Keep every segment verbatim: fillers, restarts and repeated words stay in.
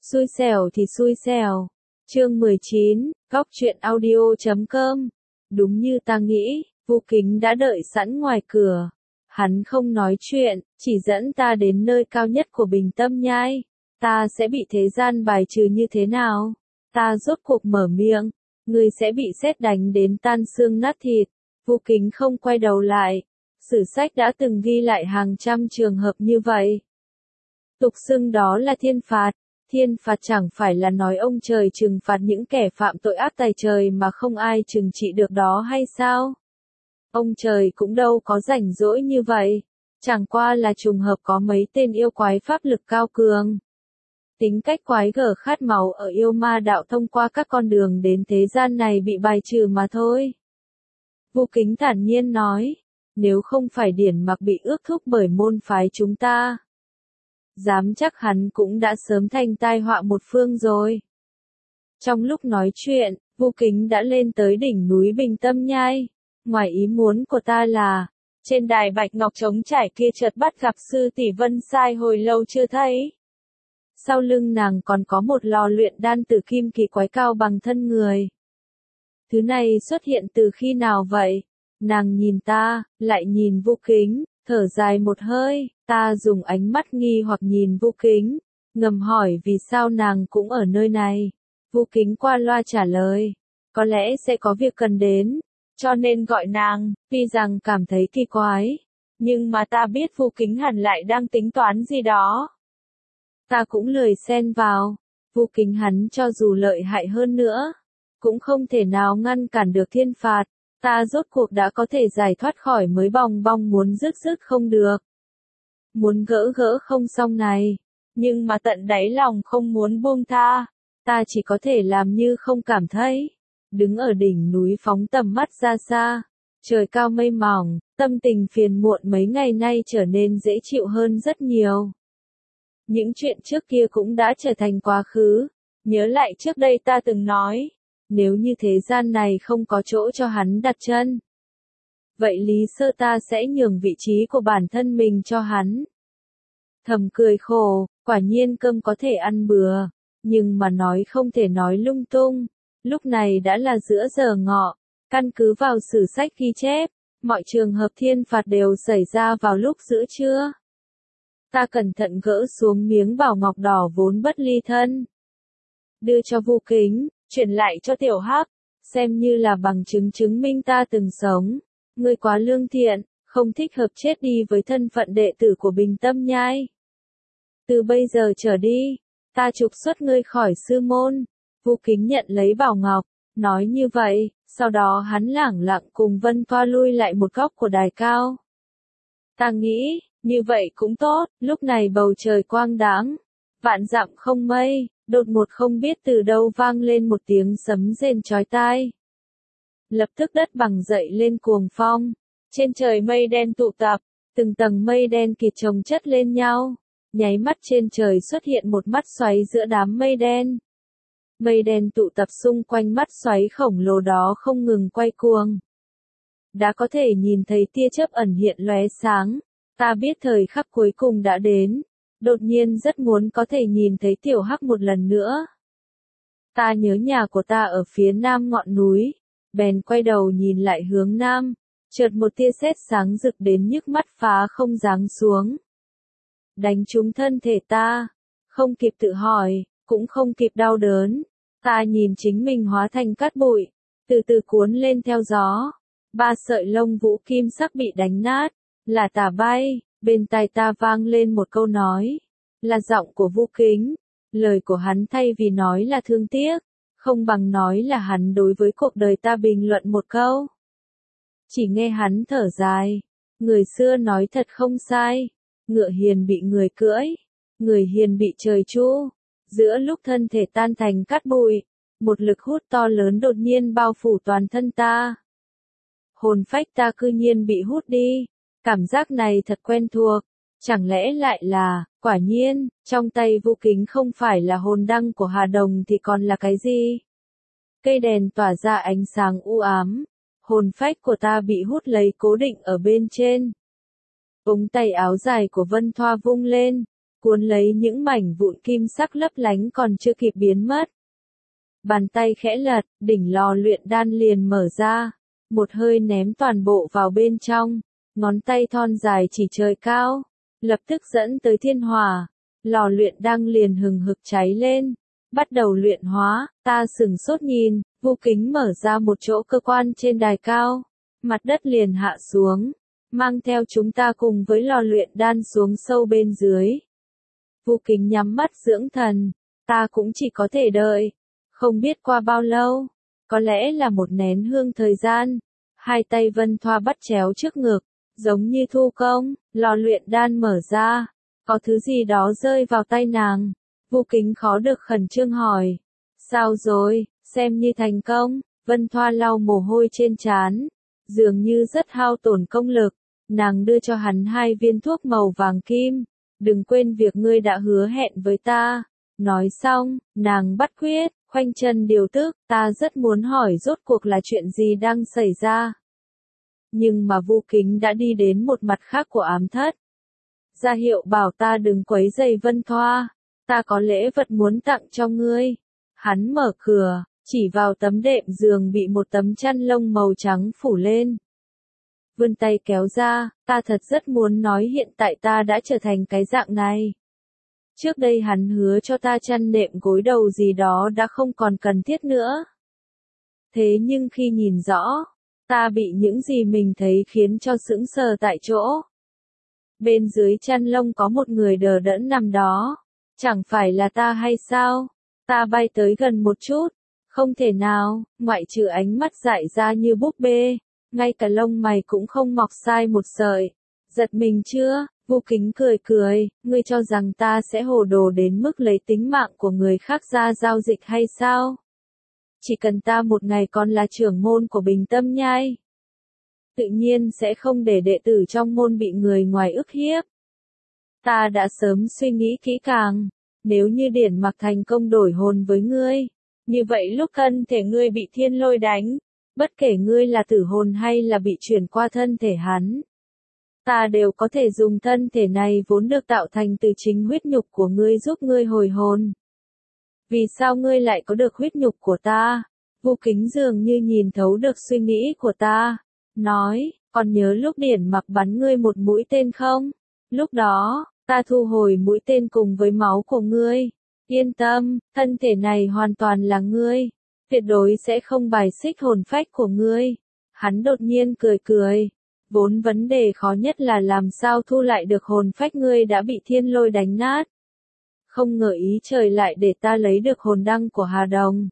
Xui xẻo thì xui xẻo. Chương mười chín, góc truyện audio chấm com. Đúng như ta nghĩ, Vu Kính đã đợi sẵn ngoài cửa. Hắn không nói chuyện, chỉ dẫn ta đến nơi cao nhất của Bình Tâm Nhai. Ta sẽ bị thế gian bài trừ như thế nào? Ta rốt cuộc mở miệng. Ngươi sẽ bị sét đánh đến tan xương nát thịt. Vu Kính không quay đầu lại. Sử sách đã từng ghi lại hàng trăm trường hợp như vậy. Tục xưng đó là thiên phạt. Thiên phạt chẳng phải là nói ông trời trừng phạt những kẻ phạm tội ác tày trời mà không ai trừng trị được đó hay sao? Ông trời cũng đâu có rảnh rỗi như vậy. Chẳng qua là trùng hợp có mấy tên yêu quái pháp lực cao cường. Tính cách quái gở khát máu ở yêu ma đạo thông qua các con đường đến thế gian này bị bài trừ mà thôi. Vu Kính thản nhiên nói, nếu không phải Điển Mặc bị ước thúc bởi môn phái chúng ta, dám chắc hắn cũng đã sớm thành tai họa một phương rồi. Trong lúc nói chuyện, Vu Kính đã lên tới đỉnh núi Bình Tâm Nhai. Ngoài ý muốn của ta là, trên đài bạch ngọc trống trải kia chợt bắt gặp sư tỷ Vân Sai hồi lâu chưa thấy. Sau lưng nàng còn có một lò luyện đan tử kim kỳ quái cao bằng thân người. Thứ này xuất hiện từ khi nào vậy? Nàng nhìn ta, lại nhìn Vu Kính, thở dài một hơi. Ta dùng ánh mắt nghi hoặc nhìn Vu Kính, ngầm hỏi vì sao nàng cũng ở nơi này. Vu Kính qua loa trả lời, có lẽ sẽ có việc cần đến, cho nên gọi nàng, tuy rằng cảm thấy kỳ quái. Nhưng mà ta biết Vu Kính hẳn lại đang tính toán gì đó. Ta cũng lười xen vào, Vu Kính hắn cho dù lợi hại hơn nữa, cũng không thể nào ngăn cản được thiên phạt. Ta rốt cuộc đã có thể giải thoát khỏi mới bong bong muốn dứt dứt không được. Muốn gỡ gỡ không xong này, nhưng mà tận đáy lòng không muốn buông tha, ta chỉ có thể làm như không cảm thấy. Đứng ở đỉnh núi phóng tầm mắt ra xa, trời cao mây mỏng, tâm tình phiền muộn mấy ngày nay trở nên dễ chịu hơn rất nhiều. Những chuyện trước kia cũng đã trở thành quá khứ, nhớ lại trước đây ta từng nói, nếu như thế gian này không có chỗ cho hắn đặt chân, vậy Lý Sơ ta sẽ nhường vị trí của bản thân mình cho hắn. Thầm cười khổ, quả nhiên cơm có thể ăn bừa, nhưng mà nói không thể nói lung tung. Lúc này đã là giữa giờ ngọ, căn cứ vào sử sách ghi chép, mọi trường hợp thiên phạt đều xảy ra vào lúc giữa trưa. Ta cẩn thận gỡ xuống miếng bảo ngọc đỏ vốn bất ly thân, đưa cho Vu Kính, chuyển lại cho Tiểu Hắc, xem như là bằng chứng chứng minh ta từng sống. Ngươi quá lương thiện, không thích hợp chết đi với thân phận đệ tử của Bình Tâm Nhai. Từ bây giờ trở đi, ta trục xuất ngươi khỏi sư môn. Vu Kính nhận lấy bảo ngọc, nói như vậy, sau đó hắn lẳng lặng cùng Vân Toa lui lại một góc của đài cao. Ta nghĩ, như vậy cũng tốt. Lúc này bầu trời quang đãng, vạn dặm không mây, đột ngột không biết từ đâu vang lên một tiếng sấm rền chói tai. Lập tức đất bằng dậy lên cuồng phong, trên trời mây đen tụ tập, từng tầng mây đen kịt chồng chất lên nhau, nháy mắt trên trời xuất hiện một mắt xoáy giữa đám mây đen. Mây đen tụ tập xung quanh mắt xoáy khổng lồ đó không ngừng quay cuồng. Đã có thể nhìn thấy tia chớp ẩn hiện lóe sáng, ta biết thời khắc cuối cùng đã đến, đột nhiên rất muốn có thể nhìn thấy Tiểu Hắc một lần nữa. Ta nhớ nhà của ta ở phía nam ngọn núi, bèn quay đầu nhìn lại hướng nam, chợt một tia sét sáng rực đến nhức mắt phá không giáng xuống. Đánh trúng thân thể ta, không kịp tự hỏi, cũng không kịp đau đớn, ta nhìn chính mình hóa thành cát bụi, từ từ cuốn lên theo gió. Ba sợi lông vũ kim sắc bị đánh nát, là tả bay, bên tai ta vang lên một câu nói, là giọng của Vu Kính. Lời của hắn thay vì nói là thương tiếc, không bằng nói là hắn đối với cuộc đời ta bình luận một câu. Chỉ nghe hắn thở dài, người xưa nói thật không sai, ngựa hiền bị người cưỡi, người hiền bị trời chu. Giữa lúc thân thể tan thành cát bụi, một lực hút to lớn đột nhiên bao phủ toàn thân ta. Hồn phách ta cư nhiên bị hút đi, cảm giác này thật quen thuộc, chẳng lẽ lại là, quả nhiên, trong tay Vu Kính không phải là hồn đăng của Hà Đồng thì còn là cái gì? Cây đèn tỏa ra ánh sáng u ám, hồn phách của ta bị hút lấy cố định ở bên trên. Ống tay áo dài của Vân Thoa vung lên, cuốn lấy những mảnh vụn kim sắc lấp lánh còn chưa kịp biến mất. Bàn tay khẽ lật, đỉnh lò luyện đan liền mở ra, một hơi ném toàn bộ vào bên trong, ngón tay thon dài chỉ trời cao, lập tức dẫn tới thiên hỏa, lò luyện đan liền hừng hực cháy lên, bắt đầu luyện hóa. Ta sừng sốt nhìn, Vu Kính mở ra một chỗ cơ quan trên đài cao, mặt đất liền hạ xuống, mang theo chúng ta cùng với lò luyện đan xuống sâu bên dưới. Vu Kính nhắm mắt dưỡng thần, ta cũng chỉ có thể đợi. Không biết qua bao lâu, có lẽ là một nén hương thời gian, hai tay Vân Thoa bắt chéo trước ngực, giống như thu công, lò luyện đan mở ra, có thứ gì đó rơi vào tay nàng. Vu Kính khó được khẩn trương hỏi, sao rồi, xem như thành công. Vân Thoa lau mồ hôi trên trán, dường như rất hao tổn công lực, nàng đưa cho hắn hai viên thuốc màu vàng kim, đừng quên việc ngươi đã hứa hẹn với ta. Nói xong, nàng bắt quyết, khoanh chân điều tức, ta rất muốn hỏi rốt cuộc là chuyện gì đang xảy ra. Nhưng mà Vu Kính đã đi đến một mặt khác của ám thất. Ra hiệu bảo ta đừng quấy rầy Vân Thoa, ta có lễ vật muốn tặng cho ngươi. Hắn mở cửa, chỉ vào tấm đệm giường bị một tấm chăn lông màu trắng phủ lên. Vươn tay kéo ra, ta thật rất muốn nói hiện tại ta đã trở thành cái dạng này. Trước đây hắn hứa cho ta chăn nệm gối đầu gì đó đã không còn cần thiết nữa. Thế nhưng khi nhìn rõ, ta bị những gì mình thấy khiến cho sững sờ tại chỗ. Bên dưới chăn lông có một người đờ đẫn nằm đó. Chẳng phải là ta hay sao? Ta bay tới gần một chút. Không thể nào, ngoại trừ ánh mắt dại ra như búp bê. Ngay cả lông mày cũng không mọc sai một sợi. Giật mình chưa? Vu Kính cười cười, ngươi cho rằng ta sẽ hồ đồ đến mức lấy tính mạng của người khác ra giao dịch hay sao? Chỉ cần ta một ngày còn là trưởng môn của Bình Tâm Nhai, tự nhiên sẽ không để đệ tử trong môn bị người ngoài ức hiếp. Ta đã sớm suy nghĩ kỹ càng, nếu như Điển Mặc thành công đổi hồn với ngươi, như vậy lúc thân thể ngươi bị thiên lôi đánh, bất kể ngươi là tử hồn hay là bị chuyển qua thân thể hắn, ta đều có thể dùng thân thể này vốn được tạo thành từ chính huyết nhục của ngươi giúp ngươi hồi hồn. Vì sao ngươi lại có được huyết nhục của ta? Vu Kính dường như nhìn thấu được suy nghĩ của ta, nói, còn nhớ lúc Điển Mặc bắn ngươi một mũi tên không? Lúc đó, ta thu hồi mũi tên cùng với máu của ngươi. Yên tâm, thân thể này hoàn toàn là ngươi, tuyệt đối sẽ không bài xích hồn phách của ngươi. Hắn đột nhiên cười cười. Vốn vấn đề khó nhất là làm sao thu lại được hồn phách ngươi đã bị thiên lôi đánh nát. Không ngờ ý trời lại để ta lấy được hồn đăng của Hà Đồng.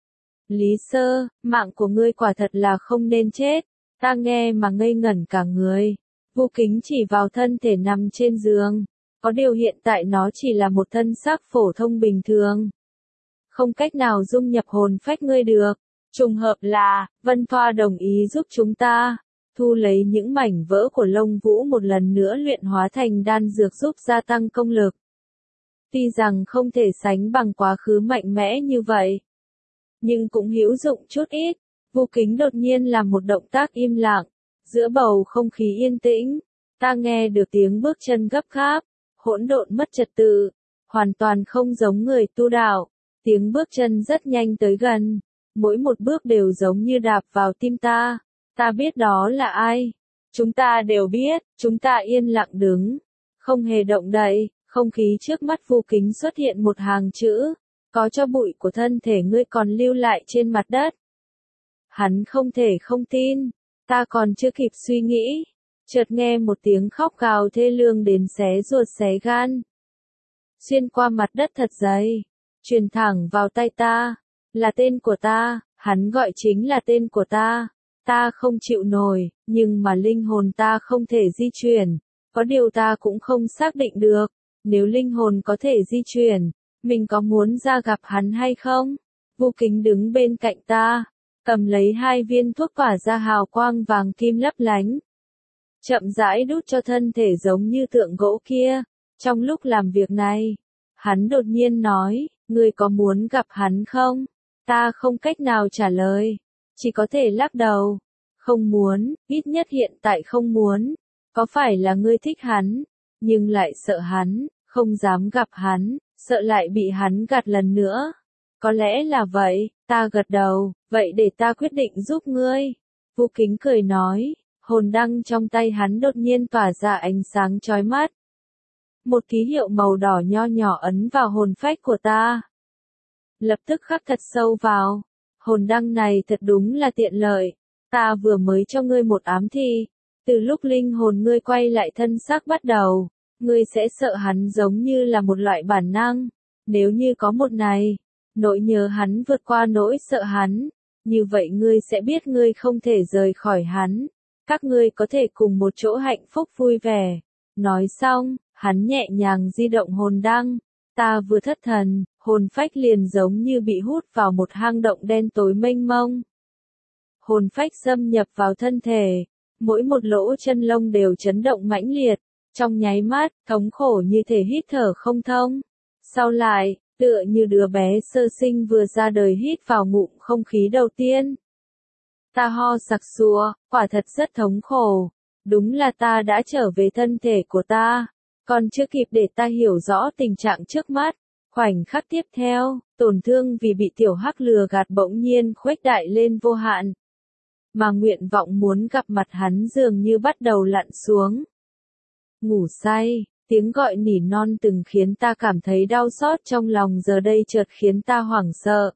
Lý Sơ, mạng của ngươi quả thật là không nên chết. Ta nghe mà ngây ngẩn cả người. Vu Kính chỉ vào thân thể nằm trên giường. Có điều hiện tại nó chỉ là một thân xác phổ thông bình thường. Không cách nào dung nhập hồn phách ngươi được. Trùng hợp là, Vân Thoa đồng ý giúp chúng ta. Thu lấy những mảnh vỡ của lông vũ một lần nữa luyện hóa thành đan dược giúp gia tăng công lực. Tuy rằng không thể sánh bằng quá khứ mạnh mẽ như vậy, nhưng cũng hữu dụng chút ít. Vu Kính đột nhiên làm một động tác im lặng, giữa bầu không khí yên tĩnh, ta nghe được tiếng bước chân gấp gáp, hỗn độn mất trật tự, hoàn toàn không giống người tu đạo. Tiếng bước chân rất nhanh tới gần, mỗi một bước đều giống như đạp vào tim ta. Ta biết đó là ai. Chúng ta đều biết, chúng ta yên lặng đứng, không hề động đậy. Không khí trước mắt Vu Kính xuất hiện một hàng chữ, có cho bụi của thân thể ngươi còn lưu lại trên mặt đất. Hắn không thể không tin, ta còn chưa kịp suy nghĩ, chợt nghe một tiếng khóc gào thê lương đến xé ruột xé gan. Xuyên qua mặt đất thật dày, truyền thẳng vào tay ta, là tên của ta, hắn gọi chính là tên của ta. Ta không chịu nổi, nhưng mà linh hồn ta không thể di chuyển, có điều ta cũng không xác định được. Nếu linh hồn có thể di chuyển, mình có muốn ra gặp hắn hay không? Vu Kính đứng bên cạnh ta, cầm lấy hai viên thuốc tỏa ra hào quang vàng kim lấp lánh. Chậm rãi đút cho thân thể giống như tượng gỗ kia. Trong lúc làm việc này, hắn đột nhiên nói, ngươi có muốn gặp hắn không? Ta không cách nào trả lời, chỉ có thể lắc đầu. Không muốn, ít nhất hiện tại không muốn. Có phải là ngươi thích hắn, nhưng lại sợ hắn? không dám gặp hắn, sợ lại bị hắn gạt lần nữa. Có lẽ là vậy, ta gật đầu, vậy để ta quyết định giúp ngươi. Vu Kính cười nói, hồn đăng trong tay hắn đột nhiên tỏa ra ánh sáng chói mắt. Một ký hiệu màu đỏ nho nhỏ ấn vào hồn phách của ta. Lập tức khắc thật sâu vào. Hồn đăng này thật đúng là tiện lợi. Ta vừa mới cho ngươi một ám thị. Từ lúc linh hồn ngươi quay lại thân xác bắt đầu, ngươi sẽ sợ hắn giống như là một loại bản năng. Nếu như có một ngày, nỗi nhớ hắn vượt qua nỗi sợ hắn, như vậy ngươi sẽ biết ngươi không thể rời khỏi hắn. Các ngươi có thể cùng một chỗ hạnh phúc vui vẻ. Nói xong, hắn nhẹ nhàng di động hồn đăng. Ta vừa thất thần, hồn phách liền giống như bị hút vào một hang động đen tối mênh mông. Hồn phách xâm nhập vào thân thể, mỗi một lỗ chân lông đều chấn động mãnh liệt, trong nháy mắt, thống khổ như thể hít thở không thông. Sau lại, tựa như đứa bé sơ sinh vừa ra đời hít vào ngụm không khí đầu tiên. Ta ho sặc sụa, quả thật rất thống khổ. Đúng là ta đã trở về thân thể của ta. Còn chưa kịp để ta hiểu rõ tình trạng trước mắt. Khoảnh khắc tiếp theo, tổn thương vì bị tiểu hắc lừa gạt bỗng nhiên khuếch đại lên vô hạn. Mà nguyện vọng muốn gặp mặt hắn dường như bắt đầu lặn xuống. Ngủ say, tiếng gọi nỉ non từng khiến ta cảm thấy đau xót trong lòng giờ đây chợt khiến ta hoảng sợ.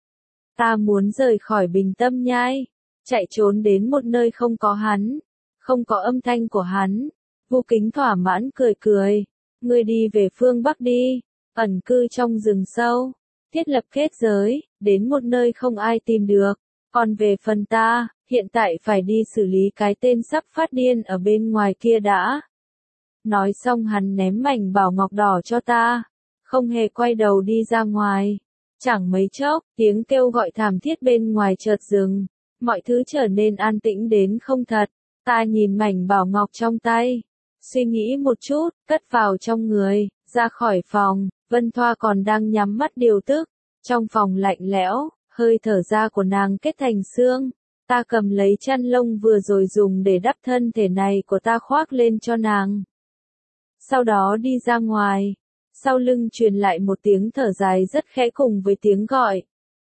Ta muốn rời khỏi Bình Tâm Nhai, chạy trốn đến một nơi không có hắn, không có âm thanh của hắn. Vu Kính thỏa mãn cười cười, ngươi đi về phương Bắc đi, ẩn cư trong rừng sâu, thiết lập kết giới, đến một nơi không ai tìm được. Còn về phần ta, hiện tại phải đi xử lý cái tên sắp phát điên ở bên ngoài kia đã. Nói xong hắn ném mảnh bảo ngọc đỏ cho ta, không hề quay đầu đi ra ngoài. Chẳng mấy chốc, tiếng kêu gọi thảm thiết bên ngoài chợt dừng, mọi thứ trở nên an tĩnh đến không thật. Ta nhìn mảnh bảo ngọc trong tay, suy nghĩ một chút, cất vào trong người, ra khỏi phòng. Vân Thoa còn đang nhắm mắt điều tức, trong phòng lạnh lẽo, hơi thở ra của nàng kết thành xương. Ta cầm lấy chăn lông vừa rồi dùng để đắp thân thể này của ta khoác lên cho nàng. Sau đó đi ra ngoài, sau lưng truyền lại một tiếng thở dài rất khẽ cùng với tiếng gọi.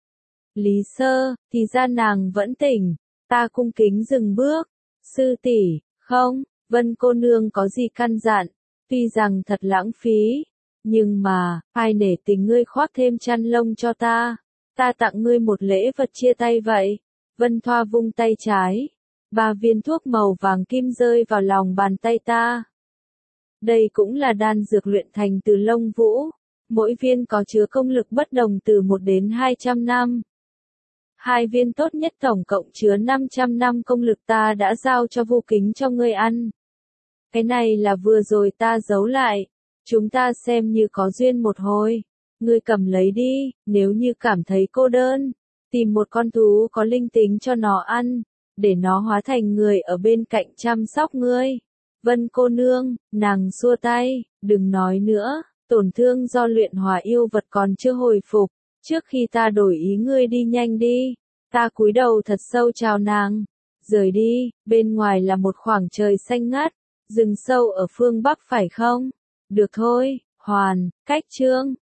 Lý Sơ, thì ra nàng vẫn tỉnh, ta cung kính dừng bước. Sư tỷ, không, Vân cô nương có gì căn dặn, tuy rằng thật lãng phí, nhưng mà, ai nể tình ngươi khoác thêm chăn lông cho ta, ta tặng ngươi một lễ vật chia tay vậy. Vân Thoa vung tay trái, ba viên thuốc màu vàng kim rơi vào lòng bàn tay ta. Đây cũng là đan dược luyện thành từ lông vũ, mỗi viên có chứa công lực bất đồng từ một đến hai trăm năm. Hai viên tốt nhất tổng cộng chứa năm trăm năm công lực ta đã giao cho Vu Kính cho ngươi ăn. Cái này là vừa rồi ta giấu lại, chúng ta xem như có duyên một hồi. Ngươi cầm lấy đi, nếu như cảm thấy cô đơn, tìm một con thú có linh tính cho nó ăn, để nó hóa thành người ở bên cạnh chăm sóc ngươi. Vân cô nương, nàng xua tay, đừng nói nữa, tổn thương do luyện hỏa yêu vật còn chưa hồi phục, trước khi ta đổi ý ngươi đi nhanh đi. Ta cúi đầu thật sâu chào nàng, rời đi, bên ngoài là một khoảng trời xanh ngắt, rừng sâu ở phương Bắc phải không? Được thôi, hoàn, cách chương.